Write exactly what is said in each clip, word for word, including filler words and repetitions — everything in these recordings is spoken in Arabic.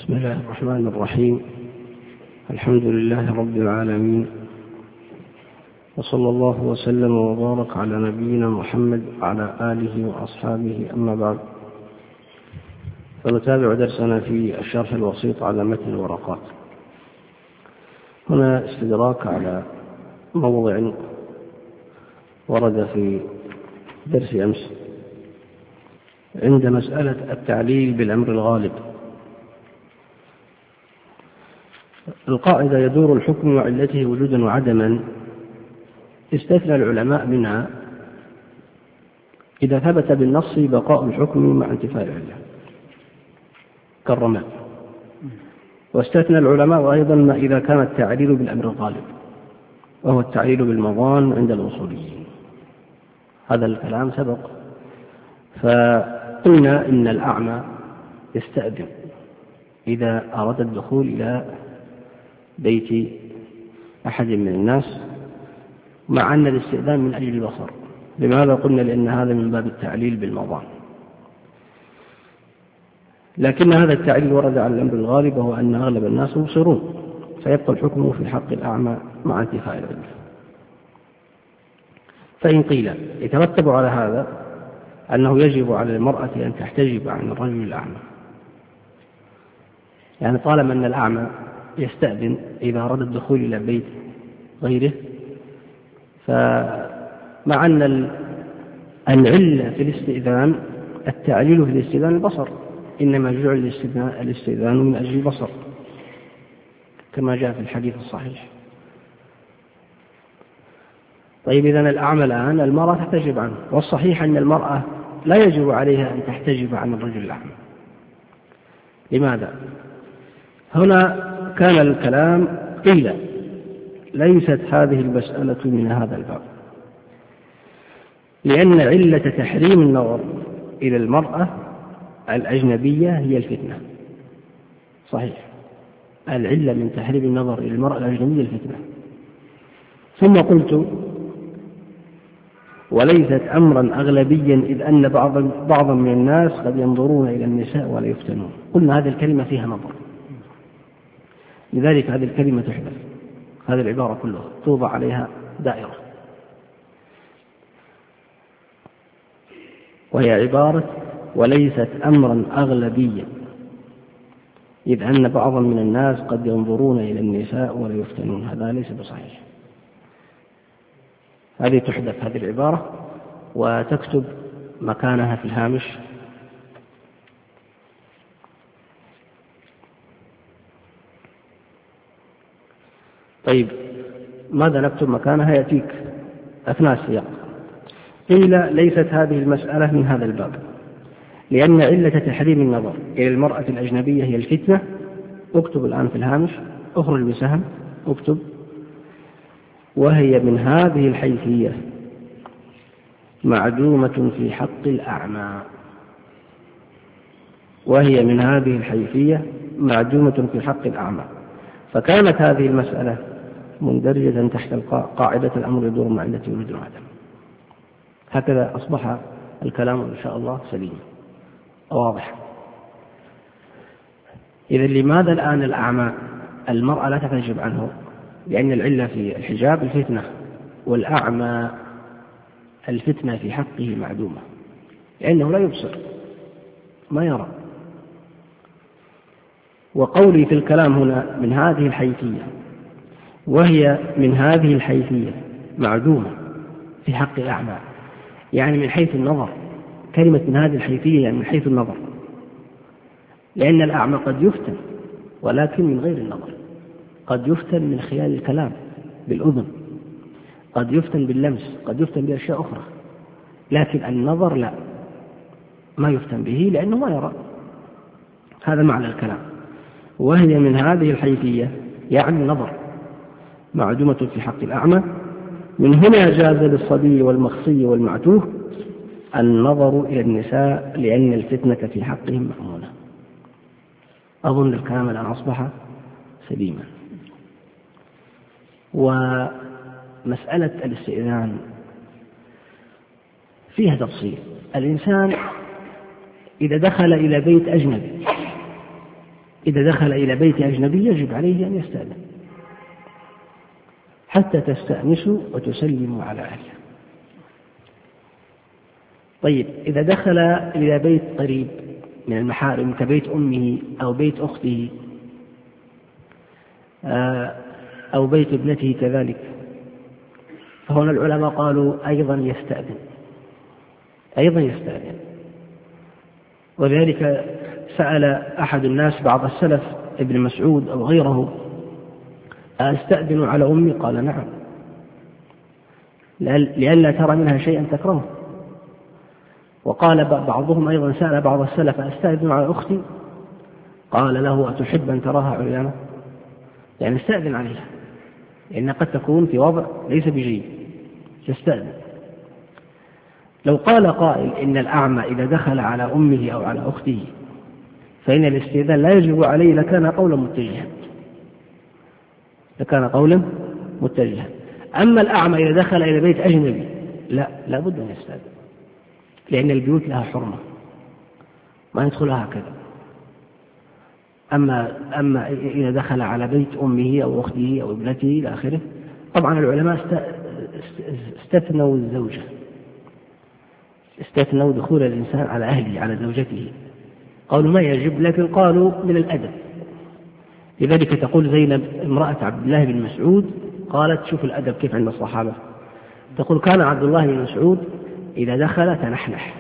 بسم الله الرحمن الرحيم. الحمد لله رب العالمين، وصلى الله وسلم وبارك على نبينا محمد وعلى آله وأصحابه، أما بعد، فنتابع درسنا في الشرح الوسيط على متن الورقات. هنا استدراك على موضع ورد في درس أمس عند مسألة التعليل بالأمر الغالب. القاعدة يدور الحكم وعلته وجودا وعدما، استثنى العلماء منها إذا ثبت بالنص بقاء الحكم مع انتفاء العلة كالرماد، واستثنى العلماء أيضا ما إذا كان التعليل بالأمر الغالب، وهو التعليل بالمظان عند الأصوليين. هذا الكلام سبق، فقلنا إن الأعمى يستأذن إذا أراد الدخول إلى بيت أحد من الناس، مع أن الاستئذان من أجل البصر. لماذا قلنا؟ لأن هذا من باب التعليل بالمظان، لكن هذا التعليل ورد على الأمر الغالب، وهو أن أغلب الناس مبصرون، فيبقى الحكم في حق الأعمى مع انتفاء العلة. فإن قيل يترتب على هذا أنه يجب على المرأة أن تحتجب عن الرجل الأعمى، يعني طالما أن الأعمى يستأذن إذا أراد الدخول إلى بيت غيره، فمع أن العلة في الاستئذان التعليل في الاستئذان البصر، إنما جعل الاستئذان من أجل البصر كما جاء في الحديث الصحيح. طيب، إذن الأعمى الآن المرأة تحتجب عنه، والصحيح أن المرأة لا يجب عليها أن تحتجب عن الرجل الأعمى. لماذا؟ هنا كان الكلام قيل ليست هذه المسألة من هذا الباب، لأن علة تحريم النظر إلى المرأة الأجنبية هي الفتنة. صحيح، العلة من تحريم النظر إلى المرأة الأجنبية الفتنة. ثم قلت وليست أمرا أغلبيا، إذ أن بعض بعضا من الناس قد ينظرون إلى النساء ولا يفتنون. قلنا هذه الكلمة فيها نظر، لذلك هذه الكلمة تحدث، هذه العبارة كلها توضع عليها دائرة، وهي عبارة وليست أمرا أغلبيا، إذ أن بعضا من الناس قد ينظرون إلى النساء ولا يفتنون. هذا ليس بصحيح. هذه تحدث هذه العبارة وتكتب مكانها في الهامش طيب، ماذا نكتب مكانها؟ يأتيك أثناء السياق. قيل ليست هذه المسألة من هذا الباب، لأن علة تحريم النظر إلى المرأة الأجنبية هي الفتنة. اكتب الآن في الهامش، اخرج بسهم، اكتب وهي من هذه الحيثية معدومة في حق الأعمى. وهي من هذه الحيثية معدومة في حق الأعمى. فكانت هذه المسألة مندرجة تحت قاعدة الأمر يدور مع علة وجود وعدم. هكذا أصبح الكلام إن شاء الله سليم واضح. إذا لماذا الآن الأعمى المرأة لا تحتجب عنه؟ لأن العلة في الحجاب الفتنة، والأعمى الفتنة في حقه معدومة، لأنه لا يبصر، ما يرى. وقولي في الكلام هنا من هذه الحيثية، وهي من هذه الحيثية معدومة في حق الأعمى، يعني من حيث النظر. كلمة من هذه الحيثية يعني من حيث النظر، لأن الأعمى قد يفتن ولكن من غير النظر. قد يفتن من خلال الكلام بالأذن، قد يفتن باللمس، قد يفتن بأشياء أخرى، لكن النظر لا، ما يفتن به لأنه ما يرى. هذا معنى الكلام. وهي من هذه الحيثية يعني النظر معدومة في حق الأعمى. من هنا جاز للصبي والمخصي والمعتوه النظر إلى النساء، لأن الفتنة في حقهم مأمونة. أظن الكلام الآن أصبح سليما. ومسألة الاستئذان فيها تفصيل. الإنسان إذا دخل إلى بيت أجنبي إذا دخل إلى بيت أجنبي يجب عليه أن يستأذن حتى تستأنسوا وتسلموا على أهله. طيب إذا دخل إلى بيت قريب من المحارم كبيت أمه أو بيت أخته أو بيت ابنته كذلك، فهنا العلماء قالوا أيضا يستأذن أيضا يستأذن وذلك سأل أحد الناس بعض السلف ابن مسعود أو غيره: أستأذن على أمي؟ قال: نعم، لئلا ترى منها شيئا تكرهه. وقال بعضهم أيضا سأل بعض السلف: أستأذن على أختي؟ قال له: أتحب أن تراها عريانة؟ يعني استأذن عليها، لأن قد تكون في وضع ليس بجيد، تستأذن. لو قال قائل إن الأعمى إذا دخل على أمه أو على أخته فإن الاستئذان لا يجب عليه لكان قولا متجها لكان قولا متجها أما الأعمى إذا دخل إلى بيت أجنبي لا لا بد أن يستأذن، لأن البيوت لها حرمة ما يدخلها هكذا. أما أما إذا دخل على بيت أمه أو أخته أو ابنته إلى آخره، طبعا العلماء استثنوا الزوجة، استثنوا دخول الإنسان على أهله على زوجته، قالوا ما يجب، لكن قالوا من الأدب. لذلك تقول زينب امرأة عبد الله بن مسعود، قالت: شوف الأدب كيف عند الصحابة، تقول: كان عبد الله بن مسعود إذا دخل تنحنح،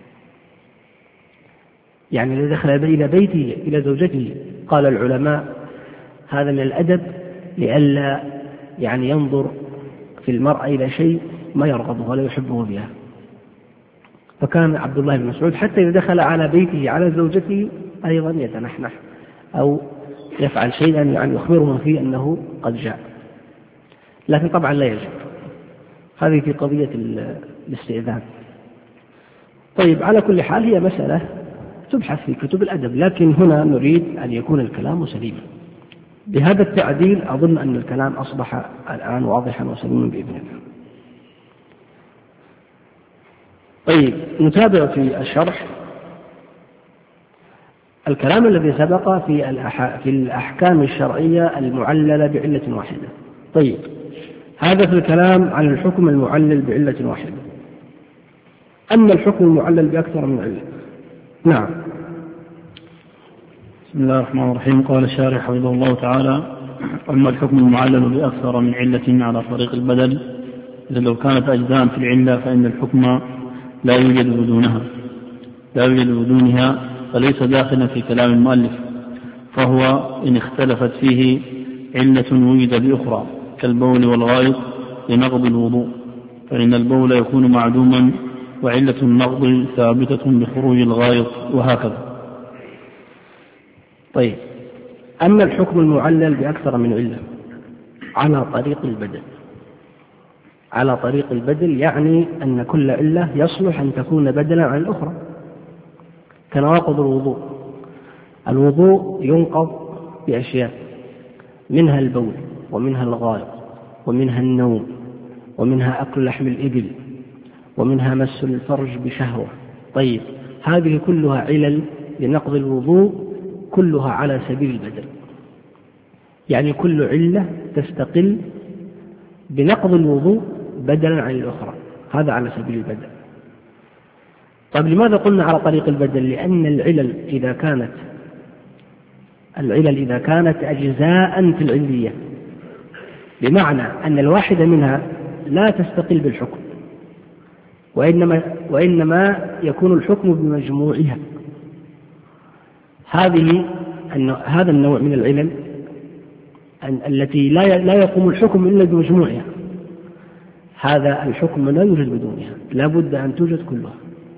يعني إذا دخل إلى بيته إلى زوجته. قال العلماء هذا من الأدب لئلا يعني ينظر في المرأة إلى شيء ما يرغبه ولا يحبه بها. فكان عبد الله بن مسعود حتى إذا دخل على بيته على زوجته أيضا يتنحنح أو يفعل شيئا يعني يخبرهم فيه أنه قد جاء، لكن طبعا لا يجب. هذه في قضية الاستئذان. طيب، على كل حال هي مسألة تبحث في كتب الأدب، لكن هنا نريد أن يكون الكلام سليما. بهذا التعديل أظن أن الكلام أصبح الآن واضحا وسليما بإذن الله. طيب، نتابع في الشرح. الكلام الذي سبق في في الأحكام الشرعية المعللة بعلة واحدة. طيب، هذا في الكلام عن الحكم المعلل بعلة واحدة. أما الحكم المعلل بأكثر من علة. نعم. بسم الله الرحمن الرحيم. قال الشارح حفظه الله تعالى: أما الحكم المعلل بأكثر من علة على طريق البدل، إذا لو كانت أجزاء في العلة فإن الحكم لا يوجد بدونها لا يوجد بدونها فليس داخلا في كلام المؤلف، فهو إن اختلفت فيه علة وجد بأخرى كالبول والغائط لنقض الوضوء، فإن البول يكون معدوما وعلة النقض ثابتة بخروج الغائط، وهكذا. طيب، أما الحكم المعلل بأكثر من علة على طريق البدل على طريق البدل يعني أن كل علة يصلح أن تكون بدلا عن الأخرى، كنواقض الوضوء. الوضوء ينقض بأشياء، منها البول ومنها الغائط ومنها النوم ومنها أكل لحم الإبل ومنها مس الفرج بشهوة. طيب، هذه كلها علل لنقض الوضوء، كلها على سبيل البدل، يعني كل علة تستقل بنقض الوضوء بدلا عن الأخرى، هذا على سبيل البدل. طيب، لماذا قلنا على طريق البدل؟ لأن العلل إذا كانت العلل إذا كانت أجزاء في العلية، بمعنى أن الواحدة منها لا تستقل بالحكم، وإنما, وإنما يكون الحكم بمجموعها. هذه هذا النوع من العلل التي لا يقوم الحكم إلا بمجموعها، هذا الحكم لا يوجد بدونها، لا بد أن توجد كلها.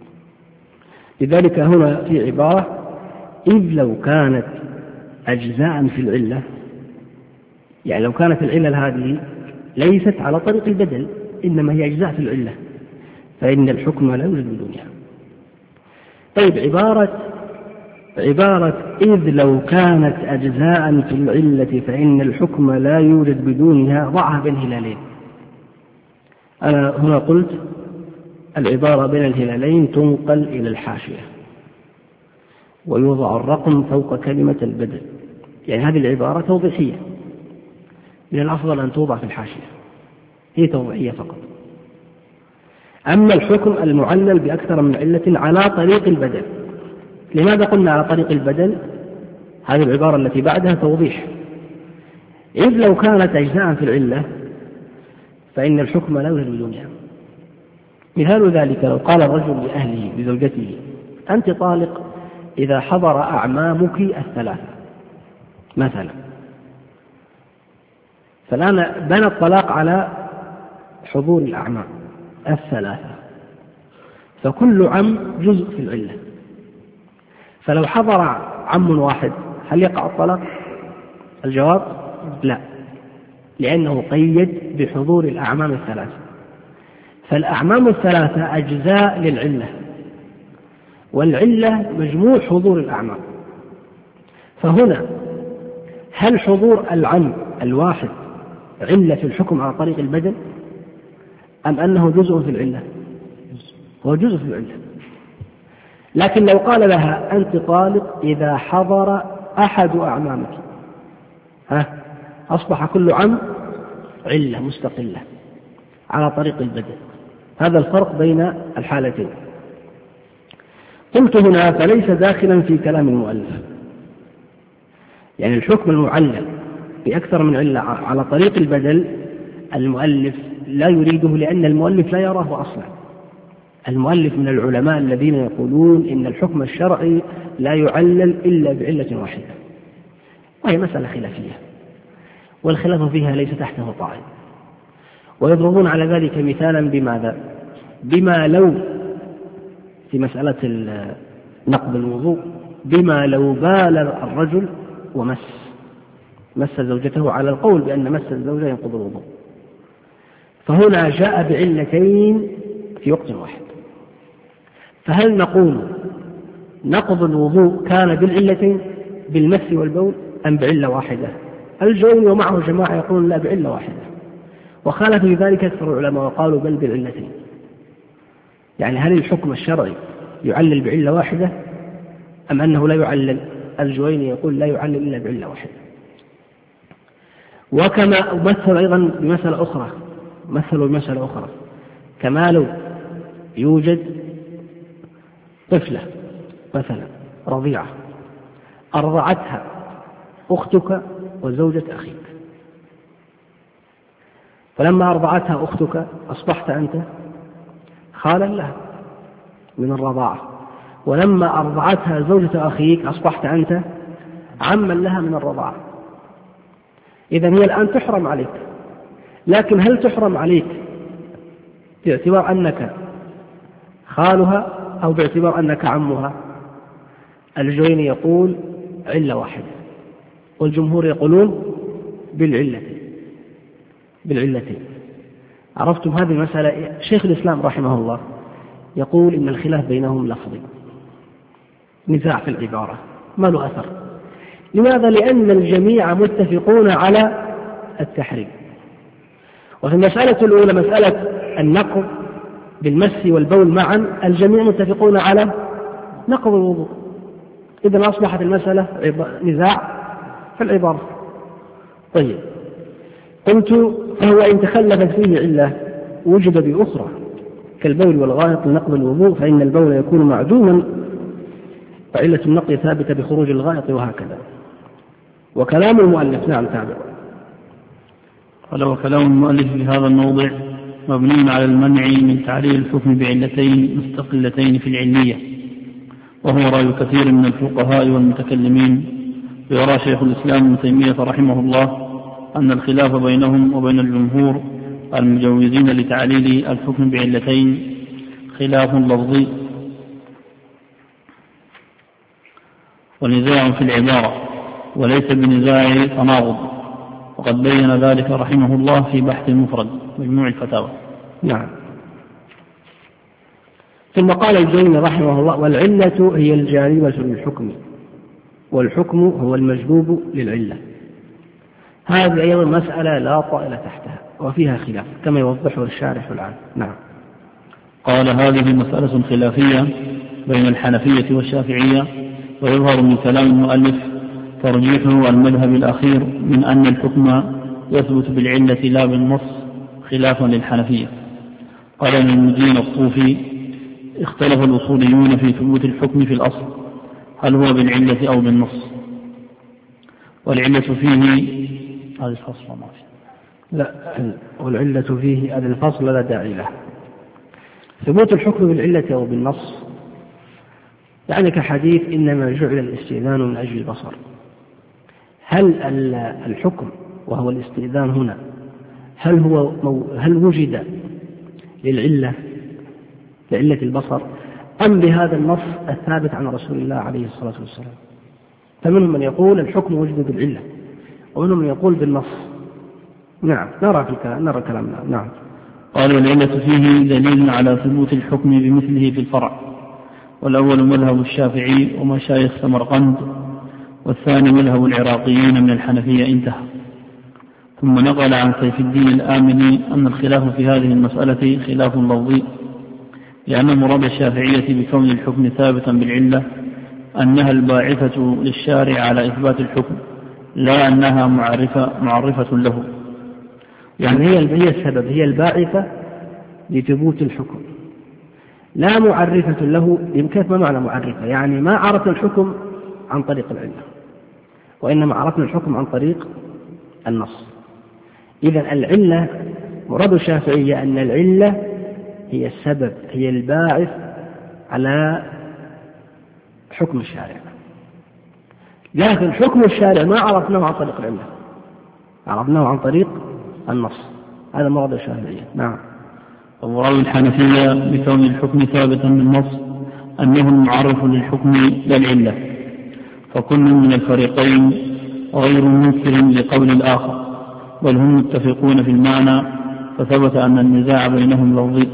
لذلك هنا في عبارة: إذ لو كانت أجزاء في العلة، يعني لو كانت العلل هذه ليست على طريق البدل إنما هي أجزاء في العلة فإن الحكم لا يوجد بدونها. طيب، عبارة عبارة إذ لو كانت أجزاء في العلة فإن الحكم لا يوجد بدونها ضعها بين هلالين. أنا هنا قلت العبارة بين الهلالين تنقل إلى الحاشية، ويوضع الرقم فوق كلمة البدل. يعني هذه العبارة توضيحية، من الأفضل أن توضع في الحاشية، هي توضيحية فقط. أما الحكم المعلل بأكثر من علة على طريق البدل، لماذا قلنا على طريق البدل؟ هذه العبارة التي بعدها توضيح، إذ لو كانت أجزاء في العلة فإن الحكم لا يوجد بدونها. مثال ذلك لو قال الرجل لأهله لزوجته أنت طالق إذا حضر أعمامك الثلاثة مثلا، فالآن بنى الطلاق على حضور الأعمام الثلاثة، فكل عم جزء في العلة، فلو حضر عم واحد هل يقع الطلاق؟ الجواب لا، لأنه قيد بحضور الأعمام الثلاثة، فالأعمام الثلاثة أجزاء للعلة، والعلة مجموع حضور الأعمام. فهنا هل حضور العم الواحد علة في الحكم على طريق البدل أم أنه جزء في العلة؟ هو جزء في العلة. لكن لو قال لها أنت طالق إذا حضر أحد أعمامك، ها أصبح كل عم علة مستقلة على طريق البدل. هذا الفرق بين الحالتين. قلت هنا فليس داخلا في كلام المؤلف، يعني الحكم المعلل بأكثر من علة على طريق البدل المؤلف لا يريده، لأن المؤلف لا يراه أصلا. المؤلف من العلماء الذين يقولون إن الحكم الشرعي لا يعلل إلا بعلة واحدة، وهي مسألة خلافية، والخلاف فيها ليس تحته طاعن. ويضربون على ذلك مثالا بماذا؟ بما لو في مسألة نقض الوضوء، بما لو بال الرجل ومس مس زوجته، على القول بأن مس الزوجة ينقض الوضوء، فهنا جاء بعلتين في وقت واحد. فهل نقول نقض الوضوء كان بالعلتين بالمس والبول أم بعلة واحدة؟ الجوين ومعه جماعة يقولون لا بعلة واحدة، وخالف في ذلك أكثر العلماء وقالوا بل بالعلتين. يعني هل الحكم الشرعي يعلل بعلة واحدة أم أنه لا يعلل؟ الجوين يقول لا يعلل إلا بعلة واحدة. وكما أمثل أيضا بمسألة أخرى، مثلوا بمسألة أخرى، كما لو يوجد طفلة مثلا رضيعة أرضعتها أختك وزوجة أخيك، فلما أرضعتها أختك أصبحت أنت خالا لها من الرضاعة، ولما أرضعتها زوجة أخيك أصبحت أنت عما لها من الرضاعة. إذن هي الآن تحرم عليك، لكن هل تحرم عليك باعتبار أنك خالها أو باعتبار أنك عمها؟ الجويني يقول علة واحدة، والجمهور يقولون بالعلتين بالعلتين. عرفتم هذه المسألة؟ شيخ الإسلام رحمه الله يقول إن الخلاف بينهم لفظي، نزاع في العبارة ما له أثر. لماذا؟ لأن الجميع متفقون على التحريم. وفي المسألة الأولى مسألة النقض بالمس والبول معا الجميع متفقون على نقض الوضوء، إذن أصبحت المسألة نزاع في العبارة. طيب، قلت فهو إن تخلفت فيه علة وجد بأخرى كالبول والغائط لنقض الوضوء، فإن البول يكون معدوما وعلة النقض ثابتة بخروج الغائط، وهكذا. وكلام المؤلف نعم تابع. قال وكلام المؤلف في هذا الموضع مبني على المنع من تعليل الحكم بعلتين مستقلتين في العلية، وهو رأي كثير من الفقهاء والمتكلمين. ويرى شيخ الإسلام ابن تيمية رحمه الله أن الخلاف بينهم وبين الجمهور المجوزين لتعليل الحكم بعلتين خلاف لفظي ونزاع في العبارة وليس بنزاع تناقض، وقد بين ذلك رحمه الله في بحث المفرد مجموع الفتاوى. نعم. ثم قال الجويني رحمه الله والعلة هي الجانبة للحكم، والحكم هو المجلوب للعلة. هذه أيضا مسألة لا طائل تحتها وفيها خلاف كما يوضحه الشارح الآن. نعم. قال هذه مسألة خلافية بين الحنفية والشافعية، ويظهر من كلام المؤلف ترجيحه المذهب الأخير من أن الحكم يثبت بالعلة لا بالنص خلافا للحنفية. قال ابن المدين الطوفي: اختلف الأصوليون في ثبوت الحكم في الأصل، هل هو بالعلة أو بالنص؟ والعلة فيه هذا الفصل ما فيه. لا، والعلة فيه هذا الفصل لا داعي له. ثبوت الحكم بالعلة أو بالنص يعني كحديث إنما جعل الاستئذان من أجل البصر. هل الحكم وهو الاستئذان هنا هل هو هل وجد للعلة لعلة البصر أم بهذا النص الثابت عن رسول الله عليه الصلاة والسلام؟ فمنهم من يقول الحكم وجد بالعلة، ومنهم من يقول بالنص. نعم، نرى في كلام نرى كلامنا. نعم. قال: والعلة فيه دليل على ثبوت الحكم بمثله في الفرع، والأول مذهب الشافعي ومشايخ سمرقند، والثاني مذهب العراقيين من الحنفية. انتهى. ثم نقل عن سيف الدين الآمني أن الخلاف في هذه المسألة خلاف لفظي، لأن مراد الشافعية بكون الحكم ثابتا بالعلة أنها الباعثة للشارع على إثبات الحكم، لا أنها معرفة, معرفة له. يعني هي هي السبب، هي الباعثة لثبوت الحكم، لا معرفة له. كيف ما معنى معرفة؟ يعني ما عرفنا الحكم عن طريق العلة، وإنما عرفنا الحكم عن طريق النص. إذن العلة مراد الشافعية أن العلة هي السبب، هي الباعث على حكم الشارع، لكن حكم الشارع ما عرفناه عن طريق العلة، عرفناه عن طريق النص. هذا مراد الشافعية. نعم. ومراد الحنفية بكون الحكم ثابتا بالنص أنه المعرف للحكم لا العلة، فكل من الفريقين غير منكر لقول الآخر، بل هم متفقون في المعنى، فثبت أن النزاع بينهم لفظي.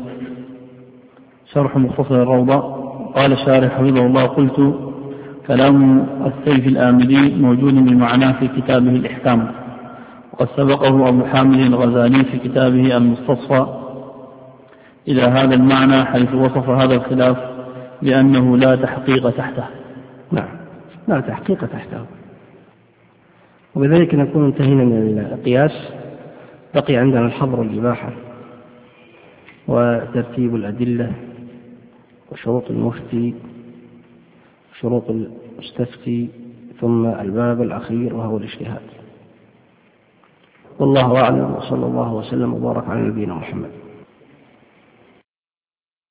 شرح مختصر الروضة. قال الشارح حفظه الله: قلت: كلام السيف الآمدي موجود بمعناه في كتابه الإحكام، وقد سبقه أبو حامد الغزالي في كتابه المستصفى إلى هذا المعنى، حيث وصف هذا الخلاف بأنه لا تحقيق تحته. نعم، لا تحقيق تحته. وبذلك نكون انتهينا من القياس. بقي عندنا الحظر والإباحة وترتيب الأدلة وشروط المفتي وشروط المستفتي، ثم الباب الأخير وهو الاجتهاد. والله أعلم، وصلى الله وسلم وبارك على نبينا محمد.